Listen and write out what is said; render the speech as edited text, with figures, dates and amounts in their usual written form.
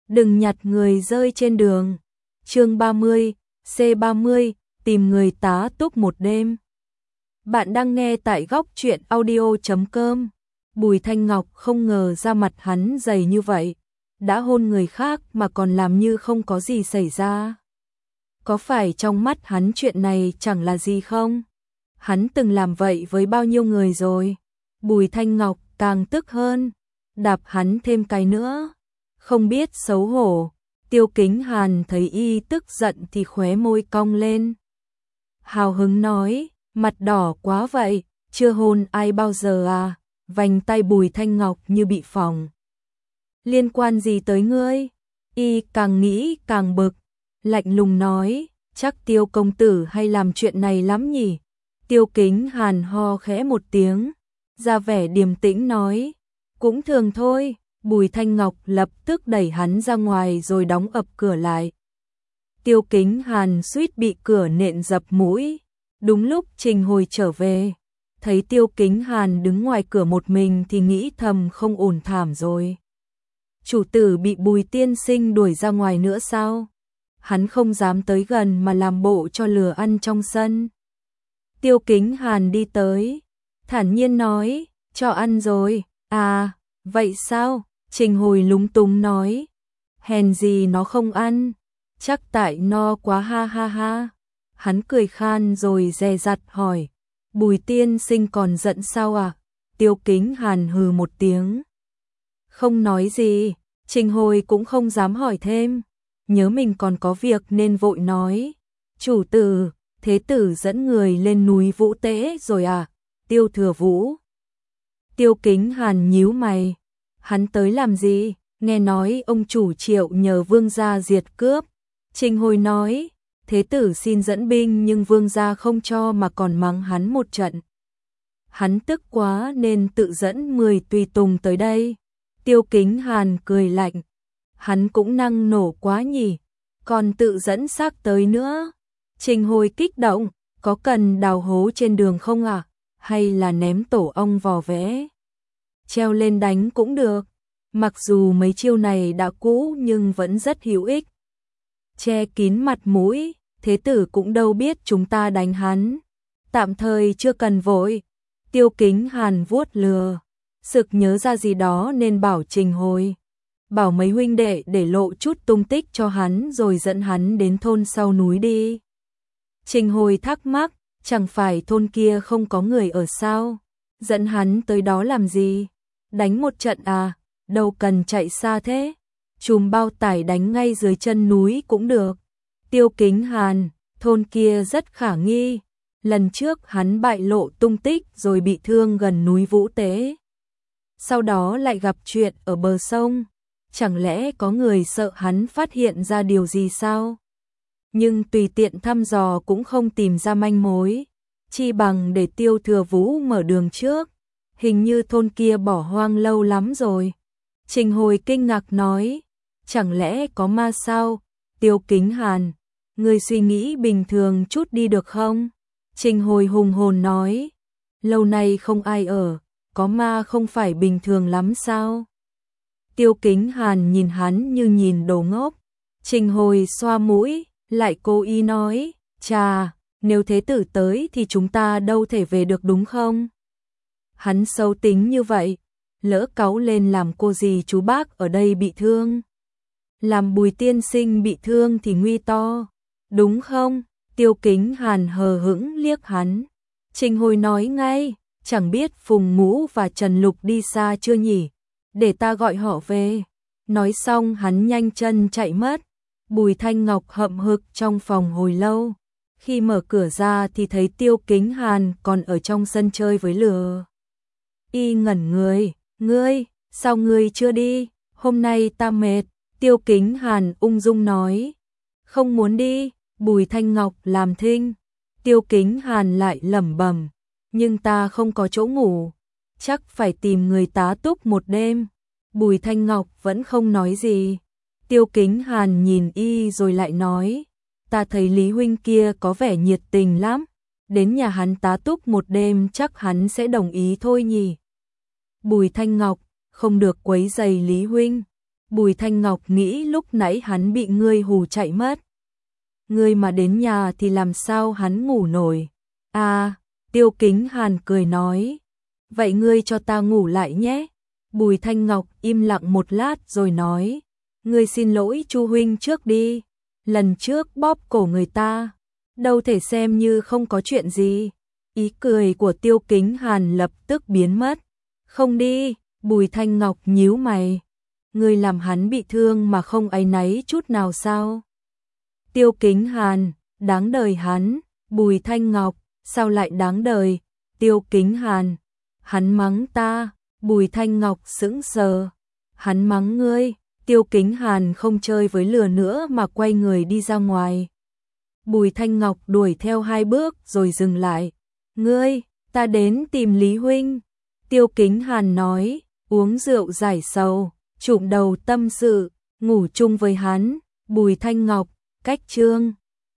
đừng nhặt người rơi trên đường. Chương 30, C30, tìm người tá túc một đêm. Bạn đang nghe tại góc truyện audio.com. Bùi Thanh Ngọc không ngờ da mặt hắn dày như vậy, đã hôn người khác mà còn làm như không có gì xảy ra. Có phải trong mắt hắn chuyện này chẳng là gì không? Hắn từng làm vậy với bao nhiêu người rồi? Bùi Thanh Ngọc càng tức hơn, đạp hắn thêm cái nữa. Không biết xấu hổ, Tiêu Kính Hàn thấy y tức giận thì khóe môi cong lên. Hào hứng nói, mặt đỏ quá vậy, chưa hôn ai bao giờ à? Vành tay Bùi Thanh Ngọc như bị phỏng. Liên quan gì tới ngươi? Y càng nghĩ càng bực, lạnh lùng nói, chắc Tiêu công tử hay làm chuyện này lắm nhỉ? Tiêu Kính Hàn ho khẽ một tiếng, ra vẻ điềm tĩnh nói, cũng thường thôi. Bùi Thanh Ngọc lập tức đẩy hắn ra ngoài rồi đóng ập cửa lại. Tiêu Kính Hàn suýt bị cửa nện dập mũi. Đúng lúc Trình Hồi trở về, thấy Tiêu Kính Hàn đứng ngoài cửa một mình thì nghĩ thầm không ổn thảm rồi. Chủ tử bị Bùi tiên sinh đuổi ra ngoài nữa sao? Hắn không dám tới gần mà làm bộ cho lừa ăn trong sân. Tiêu Kính Hàn đi tới, thản nhiên nói, cho ăn rồi. À, vậy sao? Trình Hồi lúng túng nói, hèn gì nó không ăn, chắc tại no quá ha ha ha. Hắn cười khan rồi dè dặt hỏi, Bùi tiên sinh còn giận sao à? Tiêu Kính Hàn hừ một tiếng, không nói gì. Trình Hồi cũng không dám hỏi thêm, nhớ mình còn có việc nên vội nói, chủ tử, thế tử dẫn người lên núi Vũ Tế rồi à? Tiêu Thừa Vũ. Tiêu Kính Hàn nhíu mày, hắn tới làm gì? Nghe nói ông chủ Triệu nhờ vương gia diệt cướp. Trình Hồi nói, thế tử xin dẫn binh nhưng vương gia không cho mà còn mắng hắn một trận. Hắn tức quá nên tự dẫn 10 tùy tùng tới đây. Tiêu Kính Hàn cười lạnh, hắn cũng năng nổ quá nhỉ, còn tự dẫn xác tới nữa. Trình Hồi kích động, có cần đào hố trên đường không à? Hay là ném tổ ong vò vẽ? Treo lên đánh cũng được, mặc dù mấy chiêu này đã cũ nhưng vẫn rất hữu ích. Che kín mặt mũi, thế tử cũng đâu biết chúng ta đánh hắn. Tạm thời chưa cần vội. Tiêu Kính Hàn vuốt lừa, sực nhớ ra gì đó nên bảo Trình Hồi, bảo mấy huynh đệ để lộ chút tung tích cho hắn rồi dẫn hắn đến thôn sau núi đi. Trình Hồi thắc mắc, chẳng phải thôn kia không có người ở sao? Dẫn hắn tới đó làm gì? Đánh một trận à? Đâu cần chạy xa thế. Chùm bao tải đánh ngay dưới chân núi cũng được. Tiêu Kính Hàn, thôn kia rất khả nghi. Lần trước hắn bại lộ tung tích rồi bị thương gần núi Vũ Tế. Sau đó lại gặp chuyện ở bờ sông. Chẳng lẽ có người sợ hắn phát hiện ra điều gì sao? Nhưng tùy tiện thăm dò cũng không tìm ra manh mối. Chi bằng để Tiêu Thừa Vũ mở đường trước. Hình như thôn kia bỏ hoang lâu lắm rồi. Trình Hồi kinh ngạc nói, chẳng lẽ có ma sao? Tiêu Kính Hàn, người suy nghĩ bình thường chút đi được không? Trình Hồi hùng hồn nói, lâu nay không ai ở, có ma không phải bình thường lắm sao? Tiêu Kính Hàn nhìn hắn như nhìn đồ ngốc. Trình Hồi xoa mũi, lại cố ý nói, chà, nếu thế tử tới thì chúng ta đâu thể về được đúng không? Hắn xấu tính như vậy, lỡ cáu lên làm cô dì chú bác ở đây bị thương. Làm Bùi tiên sinh bị thương thì nguy to, đúng không? Tiêu Kính Hàn hờ hững liếc hắn. Trình Hồi nói ngay, chẳng biết Phùng Ngũ và Trần Lục đi xa chưa nhỉ? Để ta gọi họ về. Nói xong hắn nhanh chân chạy mất. Bùi Thanh Ngọc hậm hực trong phòng hồi lâu. Khi mở cửa ra thì thấy Tiêu Kính Hàn còn ở trong sân chơi với lửa. Y ngẩn người, ngươi, sao ngươi chưa đi? Hôm nay ta mệt. Tiêu Kính Hàn ung dung nói, không muốn đi. Bùi Thanh Ngọc làm thinh. Tiêu Kính Hàn lại lẩm bẩm, nhưng ta không có chỗ ngủ, chắc phải tìm người tá túc một đêm. Bùi Thanh Ngọc vẫn không nói gì. Tiêu Kính Hàn nhìn y rồi lại nói, ta thấy Lý huynh kia có vẻ nhiệt tình lắm, đến nhà hắn tá túc một đêm chắc hắn sẽ đồng ý thôi nhỉ. Bùi Thanh Ngọc, không được quấy rầy Lý huynh. Bùi Thanh Ngọc nghĩ lúc nãy hắn bị ngươi hù chạy mất. Ngươi mà đến nhà thì làm sao hắn ngủ nổi. À, Tiêu Kính Hàn cười nói. Vậy ngươi cho ta ngủ lại nhé. Bùi Thanh Ngọc im lặng một lát rồi nói. Ngươi xin lỗi Chu huynh trước đi. Lần trước bóp cổ người ta, đâu thể xem như không có chuyện gì. Ý cười của Tiêu Kính Hàn lập tức biến mất. Không đi, Bùi Thanh Ngọc nhíu mày. Ngươi làm hắn bị thương mà không áy náy chút nào sao? Tiêu Kính Hàn, đáng đời hắn. Bùi Thanh Ngọc, sao lại đáng đời? Tiêu Kính Hàn, hắn mắng ta. Bùi Thanh Ngọc sững sờ. Hắn mắng ngươi. Tiêu Kính Hàn không chơi với lừa nữa mà quay người đi ra ngoài. Bùi Thanh Ngọc đuổi theo 2 bước rồi dừng lại. Ngươi, ta đến tìm Lý huynh. Tiêu Kính Hàn nói, uống rượu giải sầu, trụm đầu tâm sự, ngủ chung với hắn. Bùi Thanh Ngọc, cách chương